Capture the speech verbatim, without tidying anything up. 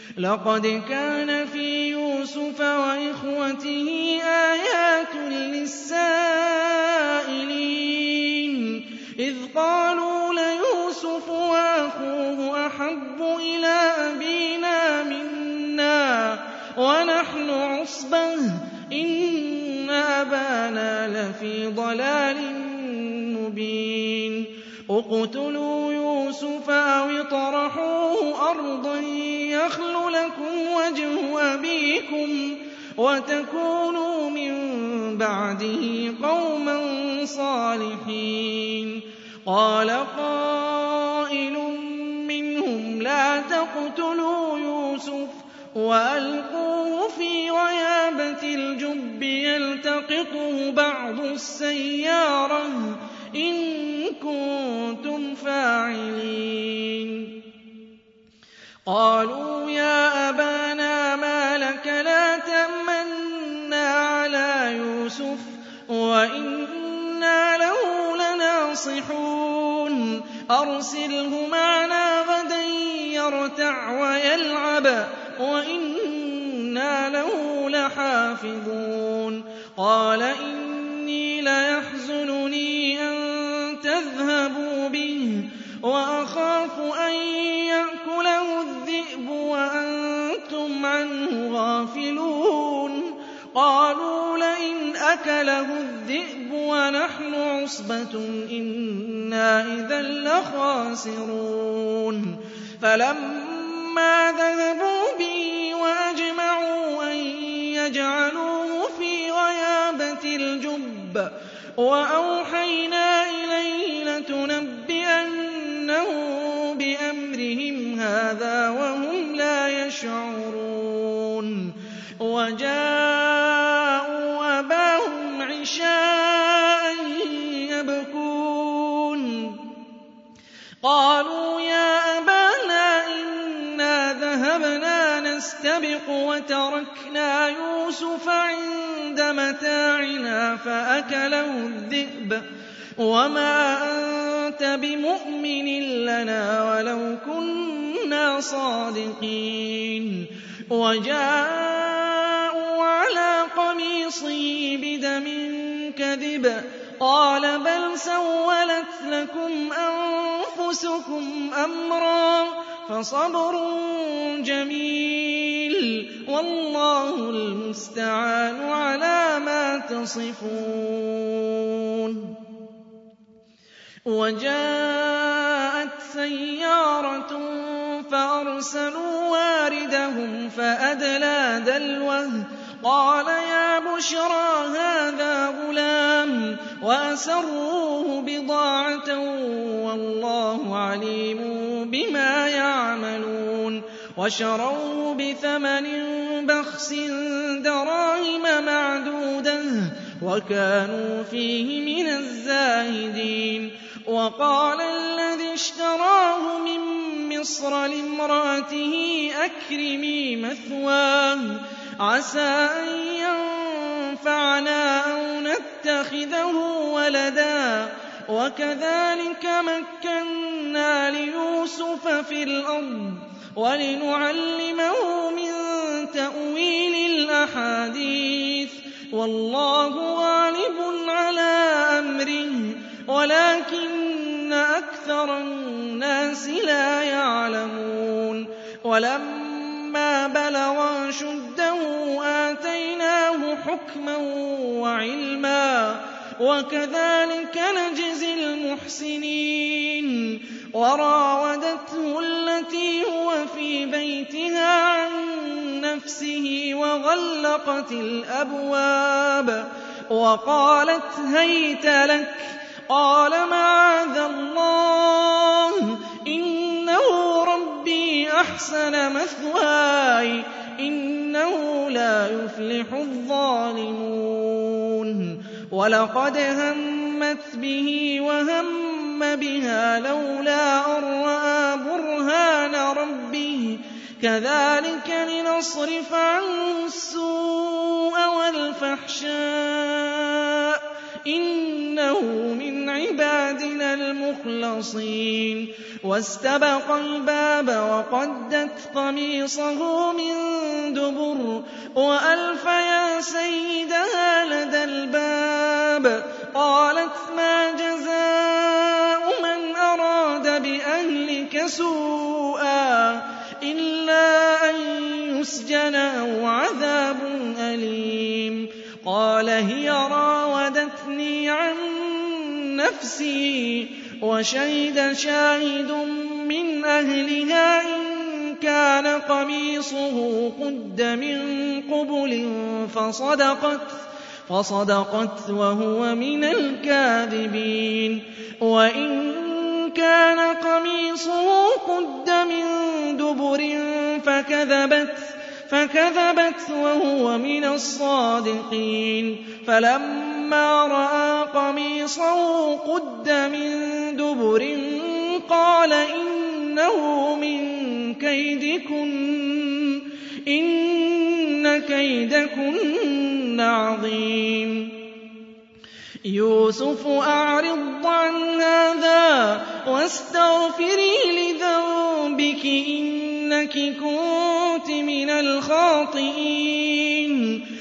لقد كان في يوسف وإخوته آيات للسائلين إذ قالوا ليوسف وأخوه أحب إلى أبينا منا ونحن عصبة إن أبانا لفي ضلال مبين اقتلوا يوسف أو اطرحوه أرضا يخل لكم وجه أبيكم وتكونوا من بعده قوما صالحين قال قائل منهم لا تقتلوا يوسف وألقوه في غيابة الجب يلتقطه بعض السيارة إن كنتم فاعلين قالوا يا أبانا ما لك لا تأمنا على يوسف وإنا له لناصحون أرسله معنا غدا يرتع ويلعب وإنا له لحافظون قال إني ليحزنني أن تذهبوا به وأخاف أن يأكله الذئب وأنتم عنه غافلون قالوا لئن أكله الذئب ونحن عصبة إنا إذا لخاسرون فلما ذهبوا به وأجمعوا أن يجعلوه في غيابة الجب وأوحينا إليه لتنبئنه بأمرهم هذا وهم لا يشعرون وجاءوا أباهم عشاء يبكون قالوا يا أبانا إنا ذهبنا نستبق وتركنا يوسف عند متاعنا فأكله الذئب وما أنت بمؤمن لنا ولو كنا صادقين وجاءوا على قميصه بدم كذب قال بل سولت لكم أنفسكم أمرا فصبر جميل والله المستعان على ما تصفون وجاءت سيارة فأرسلوا واردهم فأدلى دلوه قال يا بشرى هذا غلام وأسروه بضاعة والله عليم بما يعملون وشروه بثمن بخس دراهم معدودة وكانوا فيه من الزاهدين وقال الذي اشتراه من مصر لامرأته أكرمي مثواه عسى أن ينفعنا أو نتخذه ولدا وكذلك مكنا ليوسف في الأرض ولنعلمه من تأويل الأحاديث والله غالب على أمره ولكن أكثر الناس لا يعلمون ولما بلغ أشده آتيناه حكما وعلما وكذلك نجزي المحسنين وراودته التي هو في بيتها عن نفسه وغلقت الأبواب وقالت هيت لك قال معاذ الله إنه ربي أحسن مثواي إنه لا يفلح الظالمون ولقد همت به وهم بها لولا أن رأى برهان ربه كذلك لنصرف عنه السوء والفحشاء إِنَّهُ مِنْ عِبَادِنَا الْمُخْلَصِينَ وَاسْتَبَقَا الْبَابَ وَقَدَّتْ قَمِيصَهُ مِن دُبُرٍ وَأَلْفَ يَا سَيِّدَهَا لَدَى الْبَابِ قَالَتْ مَا جَزَاءُ مَنْ أَرَادَ بِأَهْلِكَ سُوءًا إِلَّا أَن يُسْجَنَ أَوْ عَذَابٌ أَلِيمٌ قَالَ هِيَ رَاوَدَتْنِي عَن نَّفْسِي وَشَهِدَ شَاهِدٌ مِّنْ أَهْلِهَا إِن كَانَ قَمِيصُهُ قُدَّ مِن قُبُلٍ فَصَدَقَتْ فَصَدَقَتْ وَهُوَ مِنَ الْكَاذِبِينَ وَإِن كَانَ قَمِيصُهُ قُدَّ مِن دُبُرٍ فَكَذَبَتْ فَكَذَبَتْ وَهُوَ مِنَ الصَّادِقِينَ فَلَمَّا رَأَىٰ قَمِيصَهُ قُدَّ مِن دُبُرٍ قَالَ إِنَّهُ مِن كَيْدِكُنَّ إِنَّ كَيْدَكُنَّ عَظِيمٌ يُوسُفُ أَعْرِضْ عَنْ هَٰذَا وَاسْتَغْفِرِي لِذَنبِكِ إِنَّكِ كُنتِ مِنَ الْخَاطِئِينَ